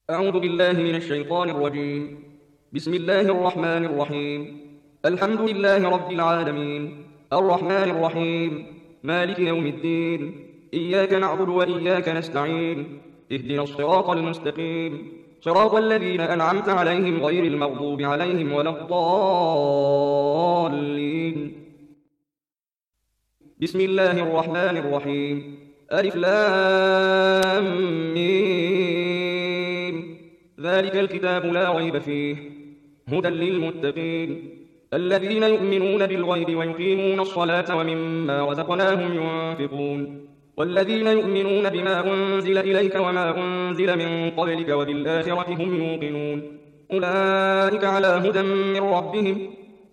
أعوذ بالله من الشيطان الرجيم. بسم الله الرحمن الرحيم. الحمد لله رب العالمين، الرحمن الرحيم، مالك يوم الدين. إياك نعبد وإياك نستعين. اهدنا الصراط المستقيم، صراط الذين أنعمت عليهم غير المغضوب عليهم ولا الضالين. بسم الله الرحمن الرحيم. ألف لام ميم. ذلك الكتاب لا ريب فيه هدى للمتقين الذين يؤمنون بالغيب ويقيمون الصلاة ومما رزقناهم ينفقون والذين يؤمنون بما أنزل إليك وما أنزل من قبلك وبالآخرة هم يوقنون أولئك على هدى من ربهم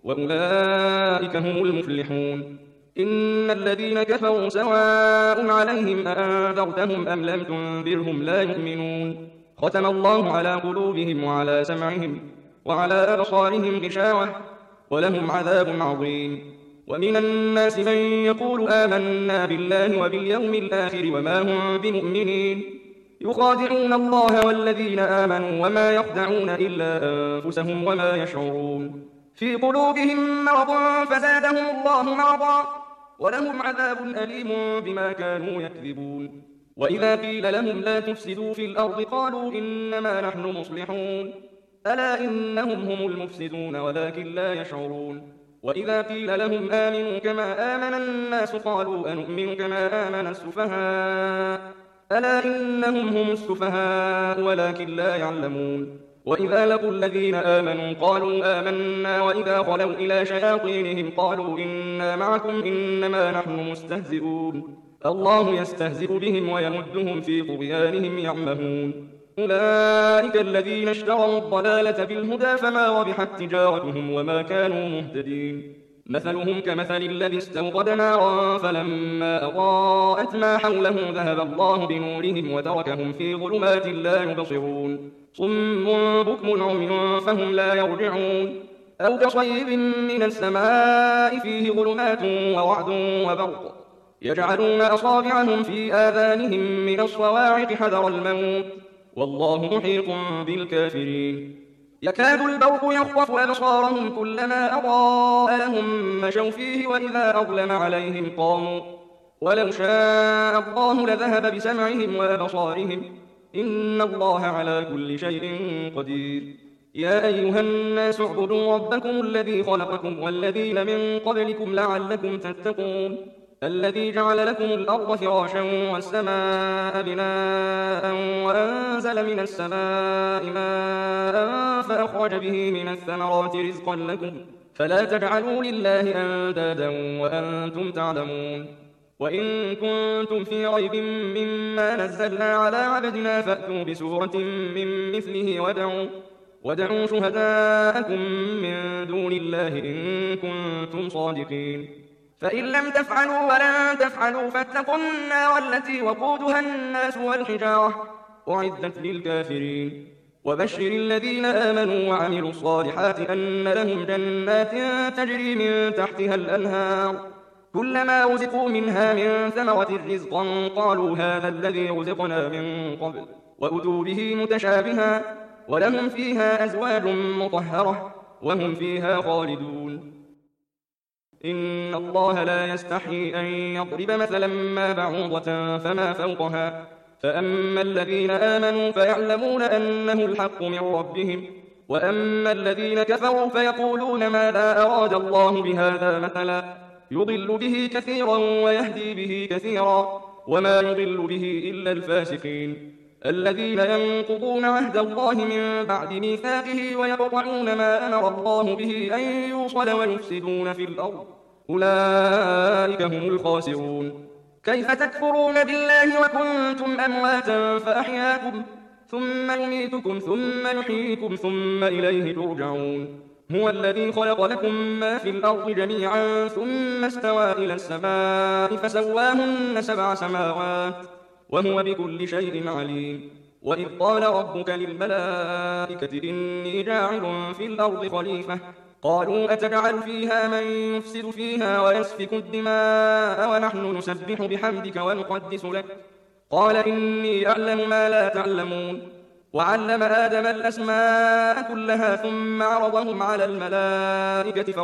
وأولئك هم المفلحون. إن الذين كفروا سواء عليهم أأنذرتهم أم لم تنذرهم لا يؤمنون. ختم الله على قلوبهم وعلى سمعهم وعلى أبصارهم غشاوة ولهم عذاب عظيم. ومن الناس من يقول آمنا بالله وباليوم الآخر وما هم بمؤمنين يخادعون الله والذين آمنوا وما يخدعون إلا أنفسهم وما يشعرون. في قلوبهم مرض فزادهم الله مرضا ولهم عذاب أليم بما كانوا يكذبون. وإذا قيل لهم لا تفسدوا في الأرض قالوا إنما نحن مصلحون ألا إنهم هم المفسدون ولكن لا يشعرون. وإذا قيل لهم آمنوا كما آمن الناس قالوا أنؤمن كما آمن السفهاء ألا إنهم هم السفهاء ولكن لا يعلمون. وإذا لقوا الذين آمنوا قالوا آمنا وإذا خلوا إلى شياطينهم قالوا إنا معكم إنما نحن مستهزئون الله يستهزئ بهم ويمدهم في طغيانهم يعمهون. أولئك الذين اشتروا الضلالة بالهدى فما ربحت تجارتهم وما كانوا مهتدين. مثلهم كمثل الذي استوقد نارا فلما أضاءت ما حوله ذهب الله بنورهم وتركهم في ظلمات لا يبصرون صم بكم عمي فهم لا يرجعون. أو كصيب من السماء فيه ظلمات ورعد وبرق يجعلون أصابعهم في آذانهم من الصواعق حذر الموت والله محيط بالكافرين. يكاد البرق يخطف أبصارهم كلما أضاء لهم مشوا فيه وإذا أظلم عليهم قاموا ولو شاء الله لذهب بسمعهم وأبصارهم إن الله على كل شيء قدير. يا أيها الناس اعبدوا ربكم الذي خلقكم والذين من قبلكم لعلكم تتقون الذي جعل لكم الأرض فراشا والسماء بناء وأنزل من السماء ماء فأخرج به من الثمرات رزقا لكم فلا تجعلوا لله أندادا وأنتم تعلمون. وإن كنتم في ريب مما نزلنا على عبدنا فأتوا بسورة من مثله ودعوا شهداءكم من دون الله إن كنتم صادقين. فإن لم تفعلوا ولن تفعلوا فاتقوا النار التي وقودها الناس والحجارة أعدت للكافرين. وبشر الذين آمنوا وعملوا الصالحات أن لهم جنات تجري من تحتها الأنهار كلما رزقوا منها من ثمرة رزقا قالوا هذا الذي رزقنا من قبل وأتوا به متشابها ولهم فيها أزواج مطهرة وهم فيها خالدون. إن الله لا يستحيي أن يضرب مثلا ما بعوضة فما فوقها فأما الذين آمنوا فيعلمون أنه الحق من ربهم وأما الذين كفروا فيقولون ماذا أراد الله بهذا مثلا يضل به كثيرا ويهدي به كثيرا وما يضل به إلا الفاسقين الذين ينقضون عهد الله من بعد ميثاقه ويقطعون ما أمر الله به أن يوصل ويفسدون في الأرض أولئك هم الخاسرون. كيف تكفرون بالله وكنتم أمواتا فأحياكم ثم يميتكم ثم يحييكم ثم إليه ترجعون. هو الذي خلق لكم ما في الأرض جميعا ثم استوى إلى السماء فسواهن 7 سماوات وهو بكل شيء عليم. وإذ قال ربك للملائكة إني جاعل في الأرض خليفة قالوا أتجعل فيها من يفسد فيها ويسفك الدماء ونحن نسبح بحمدك ونقدس لك قال إني أعلم ما لا تعلمون. وعلم آدم الأسماء كلها ثم عرضهم على الملائكة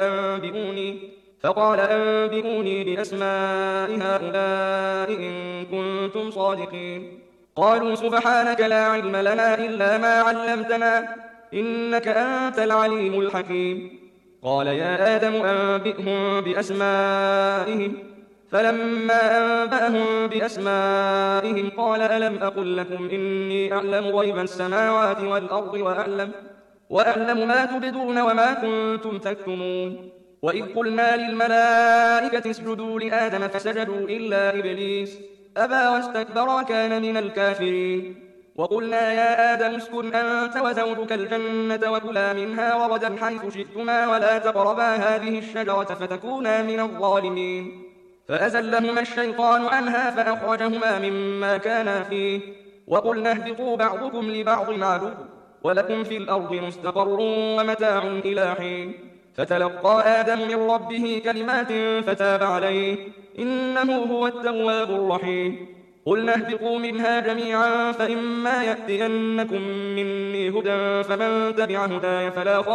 فقال أنبئوني بأسماء هؤلاء إن كنتم صادقين. قالوا سبحانك لا علم لنا إلا ما علمتنا إنك أنت العليم الحكيم. قال يا آدم أنبئهم بأسمائهم. فلما أنبأهم بأسمائهم قال ألم أقل لكم إني أعلم غيب السماوات والأرض وأعلم ما تبدون وما كنتم تكتمون. وإذ قلنا للملائكة اسجدوا لآدم فسجدوا إلا إبليس أبى واستكبر وكان من الكافرين. وقلنا يا آدم اسكن أنت وزوجك الجنة وكلا منها رغدا حيث شئتما ولا تقربا هذه الشجرة فتكونا من الظالمين. فأزلهما الشيطان عنها فأخرجهما مما كانا فيه وقلنا اهبطوا بعضكم لبعض عدو ولكم في الأرض مستقر ومتاع إلى حين. فتلقى آدم من ربه كلمات فتاب عليه إنه هو التواب الرحيم. قلنا اهبطوا منها جميعا فإما يأتينكم مني هدى فمن تبع هداي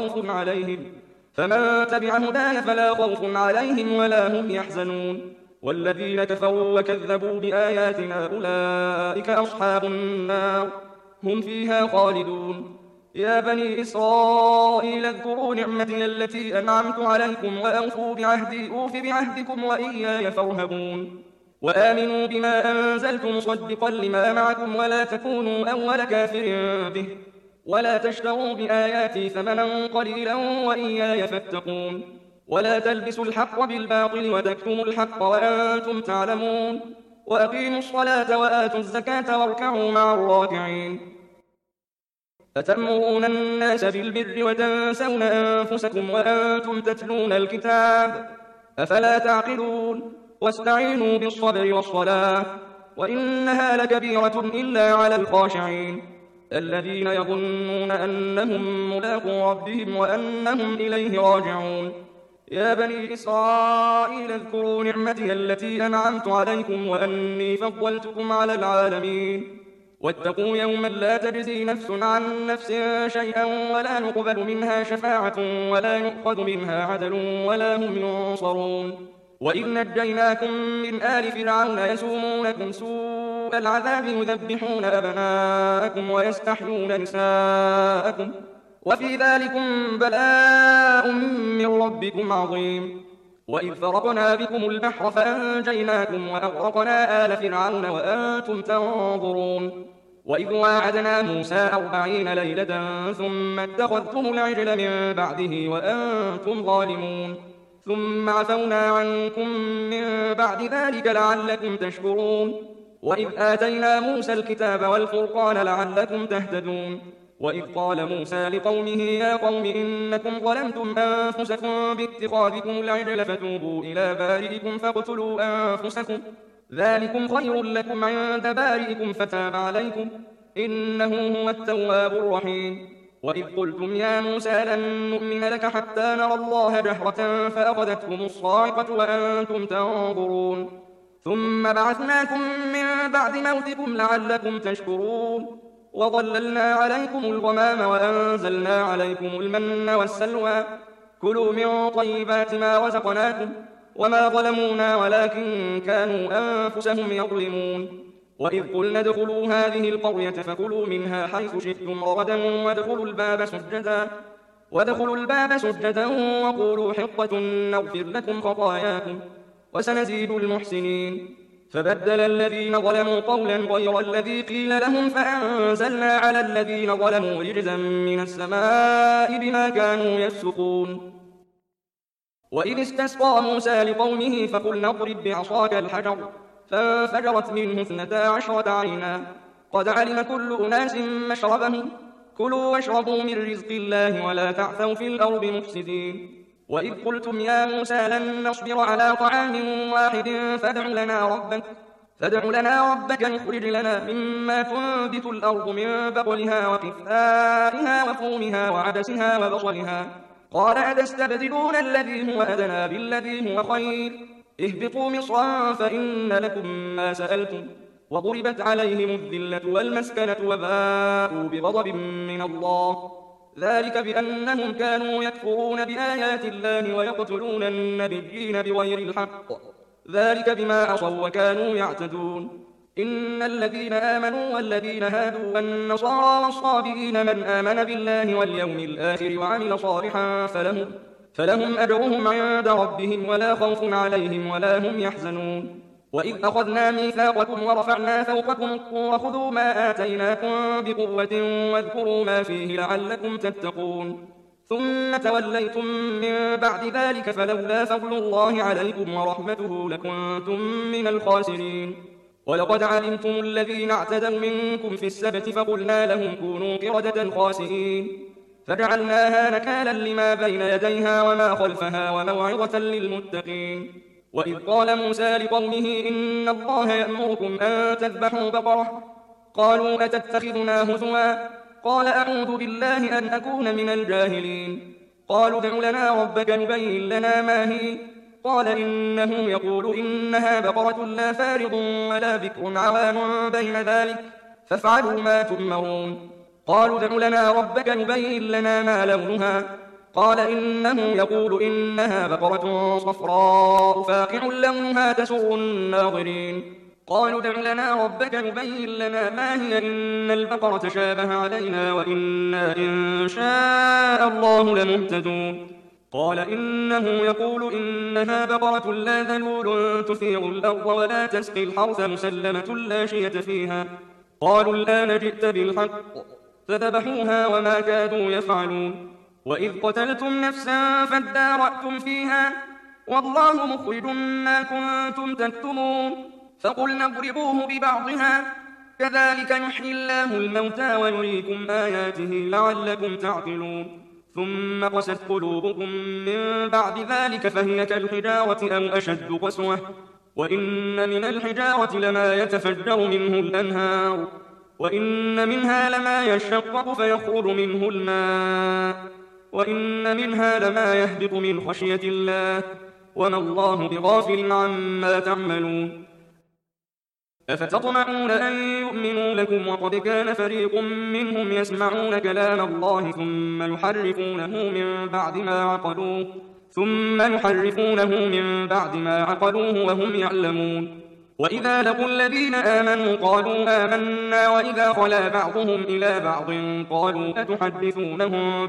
فلا خوف عليهم ولا هم يحزنون. والذين كفروا وكذبوا بآياتنا أولئك أصحاب النار هم فيها خالدون. يا بني إسرائيل اذكروا نعمتي التي أنعمت عليكم وأوفوا بعهدي أوف بعهدكم وإياي فارهبون. وآمنوا بما أنزلت مصدقا لما معكم ولا تكونوا أول كافر به ولا تشتروا بآياتي ثمنا قليلا وإياي فاتقون. ولا تلبسوا الحق بالباطل وتكتموا الحق وأنتم تعلمون. وأقيموا الصلاة وآتوا الزكاة واركعوا مع الراكعين. أتأمرون الناس بالبر وتنسون أنفسكم وأنتم تتلون الكتاب أفلا تعقلون. واستعينوا بالصبر والصلاة وإنها لكبيرة إلا على الخاشعين الذين يظنون أنهم ملاقو ربهم وأنهم إليه راجعون. يا بني إسرائيل اذكروا نعمتي التي أنعمت عليكم وأني فضلتكم على العالمين. واتقوا يوما لا تجزي نفس عن نفس شيئا ولا يقبل منها شفاعة ولا يؤخذ منها عدل ولا هم ينصرون. وإذ نجيناكم من آل فرعون يسومونكم سوء العذاب يذبحون أبناءكم ويستحيون نساءكم وفي ذلكم بلاء من ربكم عظيم. وإذ فرقنا بكم البحر فأنجيناكم وأغرقنا آل فرعون وأنتم تنظرون. وإذ واعدنا موسى 40 ليلة ثم اتخذتم العجل من بعده وأنتم ظالمون ثم عفونا عنكم من بعد ذلك لعلكم تشكرون. وإذ آتينا موسى الكتاب والفرقان لعلكم تهتدون. وإذ قال موسى لقومه يا قوم إنكم ظلمتم أنفسكم باتخاذكم العجل فتوبوا إلى بارئكم فاقتلوا أنفسكم ذلكم خير لكم عند بارئكم فتاب عليكم إنه هو التواب الرحيم. وإذ قلتم يا موسى لن نؤمن لك حتى نرى الله جهرة فأخذتكم الصاعقة وأنتم تنظرون ثم بعثناكم من بعد موتكم لعلكم تشكرون. وظللنا عليكم الغمام وأنزلنا عليكم المن والسلوى كلوا من طيبات ما رزقناكم وما ظلمونا ولكن كانوا أنفسهم يظلمون. وإذ قلنا ادخلوا هذه القرية فكلوا منها حيث شئتم رغدا وادخلوا الباب سجدا وقولوا حطة نغفر لكم خطاياكم وسنزيد المحسنين. فبدل الذين ظلموا قولا غير الذي قيل لهم فأنزلنا على الذين ظلموا رجزا من السماء بما كانوا يفسقون. وإذ استسقى موسى لقومه فقلنا اضرب بعصاك الحجر فانفجرت منه 12 عينا قد علم كل أناس مشربهم كلوا واشربوا من رزق الله ولا تعثوا في الأرض مفسدين. وإذ قلتم يا موسى لن نصبر على طعام واحد فادع لنا ربك يخرج لنا مما تنبت الأرض من بقلها وقثائها وفومها وعدسها وبصلها قال أتستبدلون الذي هو أدنى بالذي هو خير اهبطوا مصرا فإن لكم ما سألتم وضربت عليهم الذلة والمسكنة وباءوا بغضب من الله، ذلك بأنهم كانوا يكفرون بآيات الله ويقتلون النبيين بغير الحق، ذلك بما عصوا وكانوا يعتدون. إن الذين آمنوا والذين هادوا والنصارى والصابئين من آمن بالله واليوم الآخر وعمل صالحا فلهم أجرهم عند ربهم ولا خوف عليهم ولا هم يحزنون. وإذ أخذنا ميثاقكم ورفعنا فوقكم الطور خذوا ما آتيناكم بقوة واذكروا ما فيه لعلكم تتقون، ثم توليتم من بعد ذلك فلولا فضل الله عليكم ورحمته لكنتم من الخاسرين. ولقد علمتم الذين اعتدوا منكم في السبت فقلنا لهم كونوا قردة خاسئين، فجعلناها نكالا لما بين يديها وما خلفها وموعظة للمتقين. وإذ قال موسى لقومه إن الله يأمركم أن تذبحوا بقرة، قالوا أتتخذنا هزوا؟ قال أعوذ بالله أن أكون من الجاهلين. قالوا ادع لنا ربك يبين لنا ما هي، قال إنه يقول إنها بقرة لا فارض ولا بكر عوان بين ذلك فافعلوا ما تؤمرون. قالوا ادع لنا ربك يبين لنا ما لونها، قال إنه يقول إنها بقرة صفراء فاقع لونها تسر الناظرين. قالوا ادع لنا ربك يبين لنا ما هي إن البقرة شابه علينا وإنا إن شاء الله لمهتدون. قال إنه يقول إنها بقرة لا ذلول تثير الأرض ولا تسقي الحرث مسلمة لا شية فيها. قالوا الآن جئت بالحق، فذبحوها وما كادوا يفعلون. وإذ قتلتم نفسا فادارأتم فيها والله مخرج ما كنتم تكتمون، فقلنا اضربوه ببعضها كذلك يحيي الله الموتى ويريكم آياته لعلكم تعقلون. ثم قست قلوبكم من بعد ذلك فهي كالحجارة أو أشد قسوة، وإن من الحجارة لما يتفجر منه الأنهار، وإن منها لما يشقق فيخرج منه الماء، وإن منها لما يهبط من خشية الله وما الله بغافل عما تعملون. أفتطمعون أن يؤمنوا لكم وقد كان فريق منهم يسمعون كلام الله ثم يحرفونه من بعد ما عقلوه وهم يعلمون. وإذا لقوا الذين آمنوا قالوا آمنا وإذا خلا بعضهم إلى بعض قالوا أتحدثونهم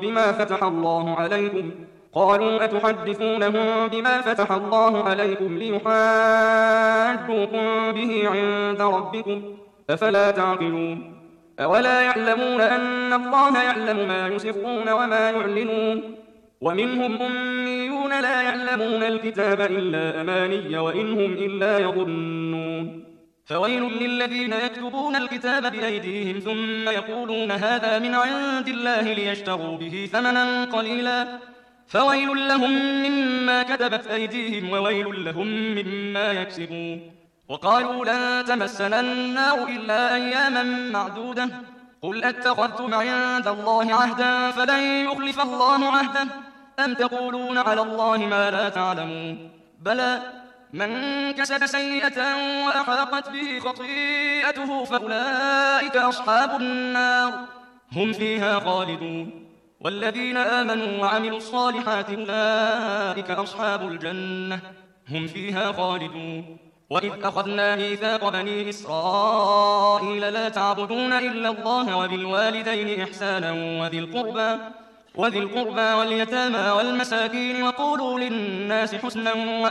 بما فتح الله عليكم ليحاجوكم به عند ربكم أفلا تعقلون. أولا يعلمون أن الله يعلم ما يسرون وما يعلنون. ومنهم أميون لا يعلمون الكتاب إلا أماني وإن هم إلا يظنون. فويل للذين يكتبون الكتاب بأيديهم ثم يقولون هذا من عند الله ليشتروا به ثمنا قليلا فويل لهم مما كتبت أيديهم وويل لهم مما يكسبون. وقالوا لن تمسنا النار إلا أياما معدودة قل أتخذتم عند الله عهدا فلن يخلف الله عهده أم تقولون على الله ما لا تعلمون. بلى من كسب سيئة وأحاطت به خطيئته فأولئك أصحاب النار هم فيها خالدون. والذين آمنوا وعملوا الصالحات أولئك أصحاب الجنة هم فيها خالدون. وإذ أخذنا ميثاق بني إسرائيل لا تعبدون إلا الله وبالوالدين إحسانا وذي القربى واليتامى والمساكين وقولوا للناس حسنا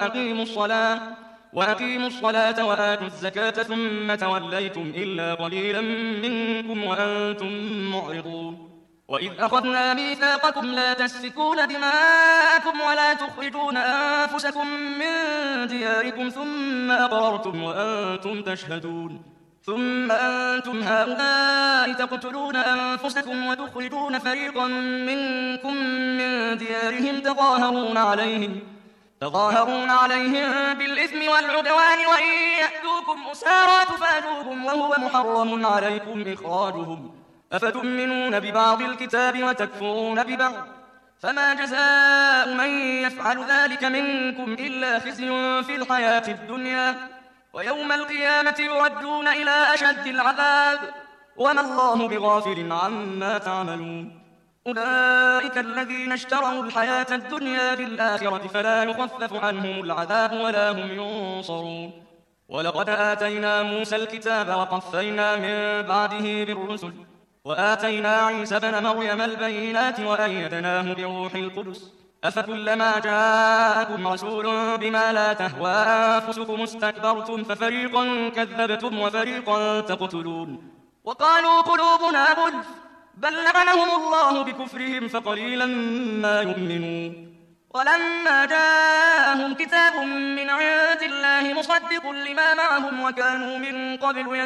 وأقيموا الصلاة وآتوا الزكاة ثم توليتم إلا قليلا منكم وأنتم معرضون. وإذ أخذنا ميثاقكم لا تسفكون دماءكم ولا تخرجون أنفسكم من دياركم ثم أقررتم وأنتم تشهدون. ثم أنتم هؤلاء تقتلون أنفسكم وتخرجون فريقا منكم من ديارهم تظاهرون عليهم بالإثم والعدوان وإن يأتوكم أسارى تفادوهم وهو محرم عليكم إخراجهم أفتؤمنون ببعض الكتاب وتكفرون ببعض فما جزاء من يفعل ذلك منكم إلا خزي في الحياة الدنيا ويوم القيامة يردون إلى أشد العذاب وما الله بغافل عما تعملون أولئك الذين اشتروا الحياة الدنيا بالآخرة فلا يخفف عنهم العذاب ولا هم ينصرون ولقد آتينا موسى الكتاب وقفينا من بعده بالرسل وآتينا عيسى ابن مريم البينات وأيدناه بروح القدس أفكلما جاءكم رسول بما لا تهوى أنفسكم استكبرتم ففريقا كذبتم وفريقا تقتلون وقالوا قلوبنا غلف بل لعنهم الله بكفرهم فقليلا ما يؤمنون ولما جاءهم كتاب من عند الله مصدق لما معهم وكانوا من قبل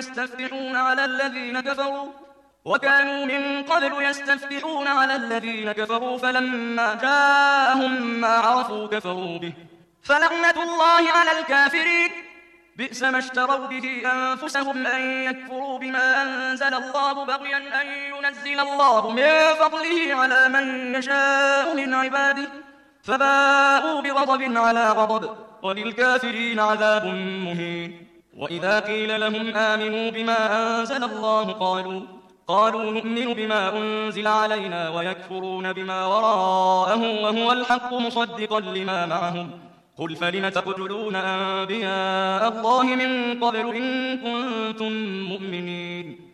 يستفتحون على الذين كفروا فلما جاءهم ما عرفوا كفروا به فلعنة الله على الكافرين بئس ما اشتروا به أنفسهم أن يكفروا بما أنزل الله بغيا أن ينزل الله من فضله على من يشاء من عباده فباءوا بغضب على غضب وللكافرين عذاب مهين وإذا قيل لهم آمنوا بما أنزل الله قالوا نؤمن بما أنزل علينا ويكفرون بما وراءه وهو الحق مصدقا لما معهم قل فلم تقتلون أنبياء الله من قبل إن كنتم مؤمنين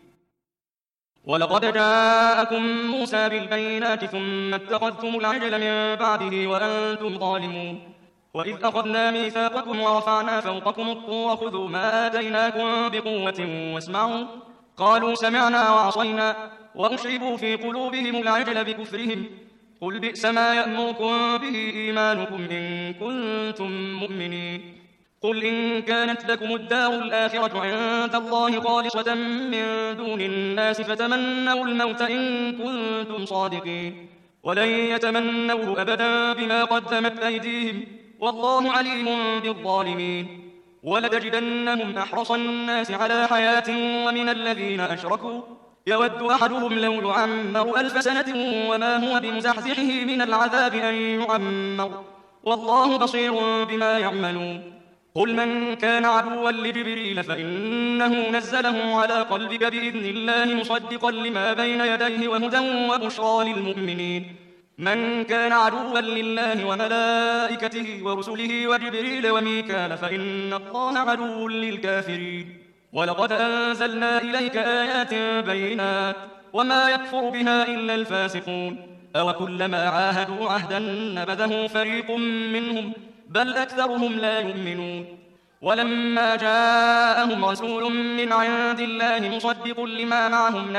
ولقد جاءكم موسى بالبينات ثم اتخذتم العجل من بعده وأنتم ظالمون وإذ أخذنا ميثاقكم ورفعنا فوقكم الطور خذوا ما آتيناكم بقوة واسمعوا قالوا سمعنا وعصينا وأشربوا في قلوبهم العجل بكفرهم قل بئس ما يأمركم به إيمانكم إن كنتم مؤمنين قل إن كانت لكم الدار الآخرة عند الله خالصة من دون الناس فتمنوا الموت إن كنتم صادقين ولن يتمنوه أبدا بما قدمت أيديهم والله عليم بالظالمين ولتجدنهم أحرص الناس على حياة ومن الذين أشركوا يود أحدهم لو يعمر 1000 سنة وما هو بمزحزحه من العذاب أن يعمر والله بصير بما يعملون قل من كان عدوا لجبريل فإنه نزله على قلبك بإذن الله مصدقا لما بين يديه وهدى وبشرى للمؤمنين من كان عدوا لله وملائكته ورسله وجبريل وميكال فإن الله عدو للكافرين ولقد أنزلنا إليك آيات بينات وما يكفر بها إلا الفاسقون أوكلما عاهدوا عهدا نبذه فريق منهم بل أكثرهم لا يؤمنون ولما جاءهم رسول من عند الله مصدق لما معهم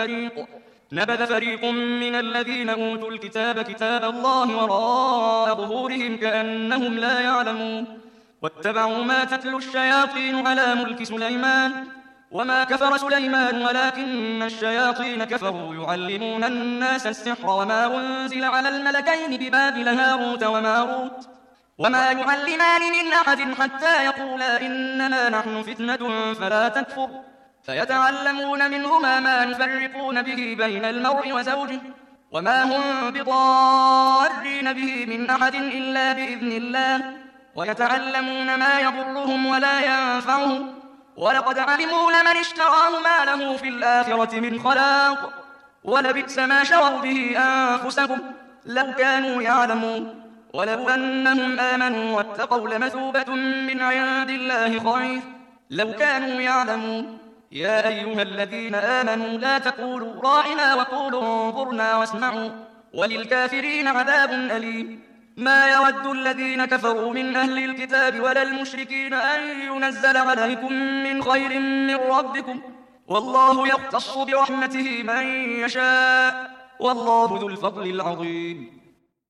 نبذ فريق من الذين أوتوا الكتاب كتاب الله وراء ظهورهم كأنهم لا يعلمون واتبعوا ما تتلو الشياطين على ملك سليمان وما كفر سليمان ولكن الشياطين كفروا يعلمون الناس السحر وما أنزل على الملكين ببابل هاروت وماروت وما يعلمان من أحد حتى يقولا إنما نحن فتنة فلا تكفر فيتعلمون منهما ما يفرقون به بين المرء وزوجه وما هم بضارين به من أحد إلا بإذن الله ويتعلمون ما يضرهم ولا ينفعهم ولقد علموا لمن اشتراه ما له في الآخرة من خلاق ولبئس ما شروا به أنفسهم لو كانوا يعلمون ولو أنهم آمنوا واتقوا لمثوبة من عند الله خير لو كانوا يعلمون يا أيها الذين آمنوا لا تقولوا راعنا وقولوا انظرنا واسمعوا وللكافرين عذاب أليم ما يود الذين كفروا من أهل الكتاب ولا المشركين أن ينزل عليكم من خير من ربكم والله يختص برحمته من يشاء والله ذو الفضل العظيم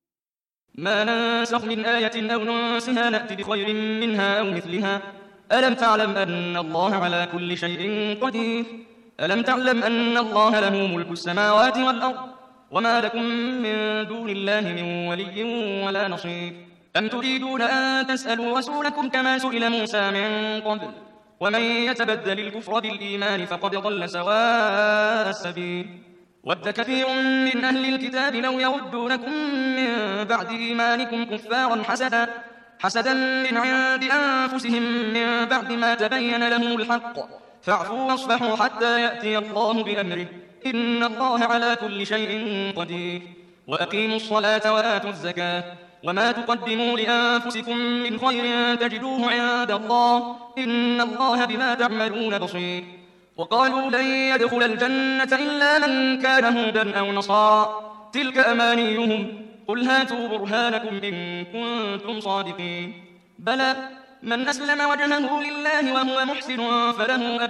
ما ننسخ من آية أو ننسها نأتي بخير منها أو مثلها ألم تعلم أن الله على كل شيء قدير ألم تعلم أن الله له ملك السماوات والأرض وما لكم من دون الله من ولي ولا نصير أم تريدون أن تسألوا رسولكم كما سئل موسى من قبل ومن يتبدل الكفر بالإيمان فقد ضل سواء السبيل ود كثير من أهل الكتاب لو يردونكم من بعد إيمانكم كفارا حسدا حسدا من عند أنفسهم من بعد ما تبين لهم الحق فاعفوا واصفحوا حتى يأتي الله بأمره إن الله على كل شيء قدير وأقيموا الصلاة وآتوا الزكاة وما تقدموا لأنفسكم من خير تجدوه عند الله إن الله بما تعملون بصير وقالوا لن يدخل الجنة إلا من كان هودا أو نصارى تلك أمانيهم قل هاتوا برهانكم إن كنتم صادقين بلى من أسلم وجهه لله وهو محسن فله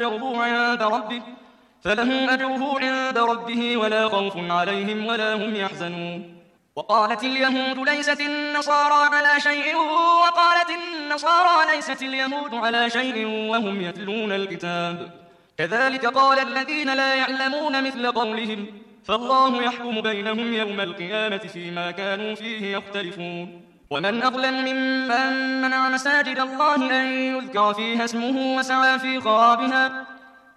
أجره عند ربه ولا خوف عليهم ولا هم يحزنون وقالت اليهود ليست النصارى على شيء وقالت النصارى ليست اليهود على شيء وهم يتلون الكتاب كذلك قال الذين لا يعلمون مثل قولهم فالله يحكم بينهم يوم القيامة فيما كانوا فيه يختلفون ومن أظلم ممن منع مساجد الله أن يذكر فيها اسمه وسعى في خرابها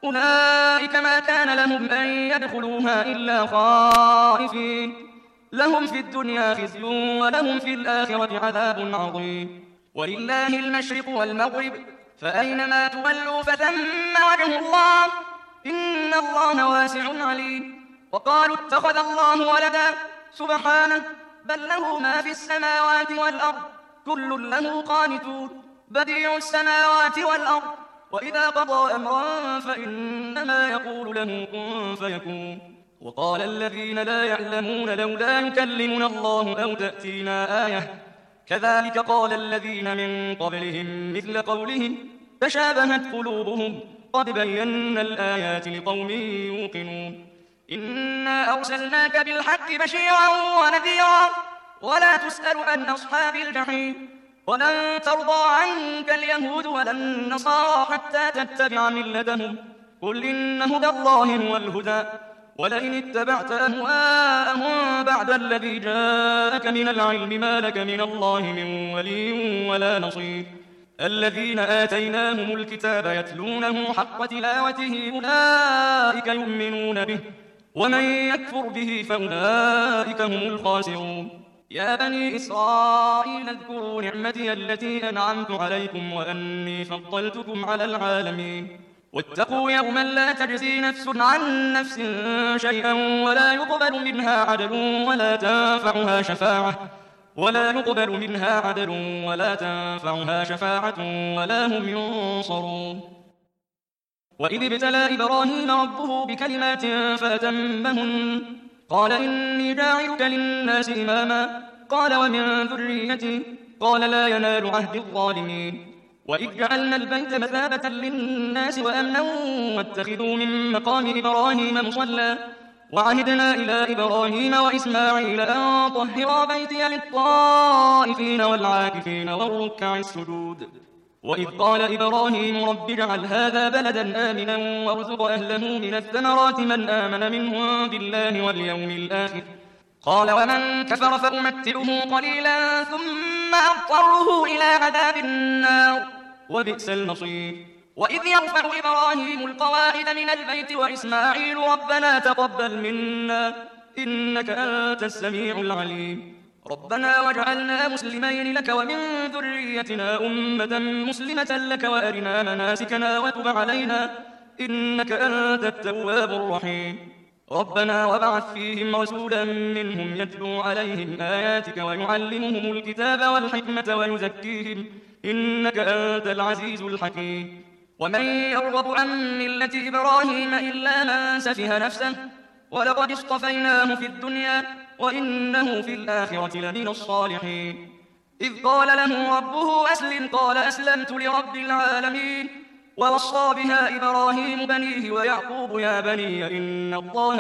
أولئك ما كان لهم أن يدخلوها إلا خائفين لهم في الدنيا خزي ولهم في الآخرة عذاب عظيم ولله المشرق والمغرب فأينما تولوا فثم وجه الله إن الله واسع عليم وقالوا اتخذ الله ولدا سبحانه بل له ما في السماوات والأرض كل له قانتون بديع السماوات والأرض وإذا قضى أمرا فإنما يقول له كن فيكون وقال الذين لا يعلمون لولا يكلمنا الله أو تأتينا آية كذلك قال الذين من قبلهم مثل قولهم تشابهت قلوبهم قد بينا الآيات لقوم يوقنون إنا أرسلناك بالحق بشيرا ونذيرا ولا تسأل عن أصحاب الجحيم ولن ترضى عنك اليهود ولا النصارى حتى تتبع ملتهم قل إن هدى الله هو الهدى ولئن اتبعت أهواءهم بعد الذي جاءك من العلم ما لك من الله من ولي ولا نصير الذين آتيناهم الكتاب يتلونه حق تلاوته أولئك يؤمنون به ومن يكفر به فأولئك هم الخاسرون يا بني إسرائيل اذكروا نعمتي التي أنعمت عليكم وأني فضلتكم على العالمين واتقوا يوما لا تجزي نفس عن نفس شيئا ولا يقبل منها عدل ولا تنفعها شفاعة ولا هم ينصرون وإذ ابتلى إبراهيم ربه بكلمات فأتمهن قال إني جاعلك للناس إماما قال ومن ذريتي قال لا ينال عهد الظالمين وإذ جعلنا البيت مثابة للناس وأمنا واتخذوا من مقام إبراهيم مصلى وعهدنا إلى إبراهيم وإسماعيل أن طهرا بيتي للطائفين والعاكفين والركع السجود وإذ قال إبراهيم رب اجعل هذا بلدا آمنا وارزق أهله من الثمرات من آمن منهم بالله واليوم الآخر قال ومن كفر فأمتعه قليلا ثم أضطره إلى عذاب النار وبئس المصير وإذ يرفع إبراهيم القواعد من البيت وإسماعيل ربنا تقبل منا إنك أنت السميع العليم ربنا واجعلنا مسلمين لك ومن ذريتنا أمة مسلمة لك وأرنا مناسكنا وتب علينا إنك أنت التواب الرحيم ربنا وابعث فيهم رسولا منهم يتلو عليهم آياتك ويعلمهم الكتاب والحكمة ويزكيهم إنك أنت العزيز الحكيم ومن يرغب عن ملة إبراهيم إلا من سفه نفسه ولقد اصطفيناه في الدنيا وإنه في الآخرة لمن الصالحين إذ قال له ربه أسلم قال أسلمت لرب العالمين ووصى بها إبراهيم بنيه ويعقوب يا بني إن الله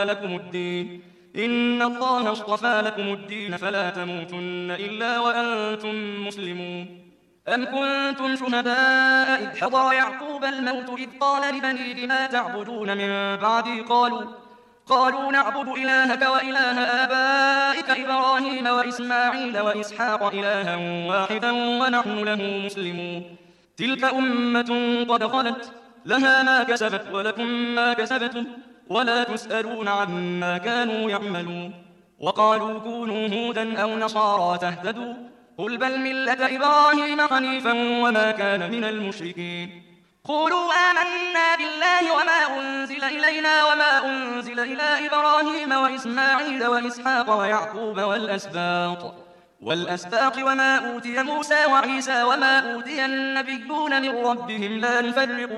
اصطفى لكم الدين فلا تموتن إلا وأنتم مسلمون أم كنتم شهداء إذ حضر يعقوب الموت إذ قال لبنيه ما تعبدون من بعدي قالوا نعبد إلهك وإله آبائك إبراهيم وإسماعيل وإسحاق إلها واحدا ونحن له مسلمون تلك أمة قد خلت لها ما كسبت ولكم ما كسبتم ولا تسألون عما كانوا يعملون وقالوا كونوا هودا أو نصارى تهتدوا قل بل ملة إبراهيم حنيفا وما كان من المشركين قولوا آمنا بالله وما أنزل إلينا وما أنزل إلى إبراهيم وإسماعيل وإسحاق ويعقوب والأسباط وما أوتي موسى وعيسى وما أوتي النبيون من ربهم لا نفرق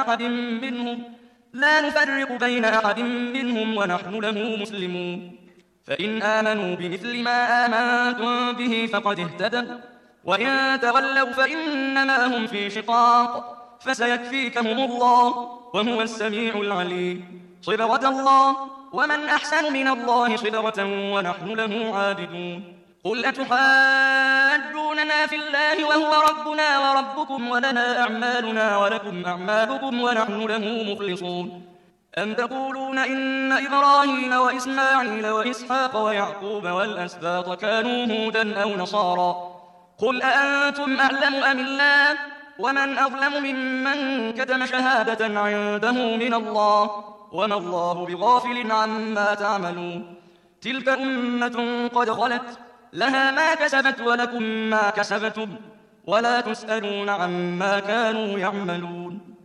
بين أحد منهم ونحن له مسلمون فإن آمنوا بمثل ما آمنتم به فقد اهتدوا وإن تولوا فإنما هم في شقاق فسيكفيكهم الله وهو السميع العليم صبغة الله ومن أحسن من الله صبغة ونحن له عابدون قل أتحاجوننا في الله وهو ربنا وربكم ولنا أعمالنا ولكم أعمالكم ونحن له مخلصون أم تقولون إن إبراهيم وإسماعيل وإسحاق ويعقوب والأسباط كانوا هودا أو نصارى قل أأنتم أعلم أم الله ومن أظلم ممن كتم شهادة عنده من الله وما الله بغافل عما تعملون تلك أمة قد خلت لها ما كسبت ولكم ما كسبتم ولا تسألون عما كانوا يعملون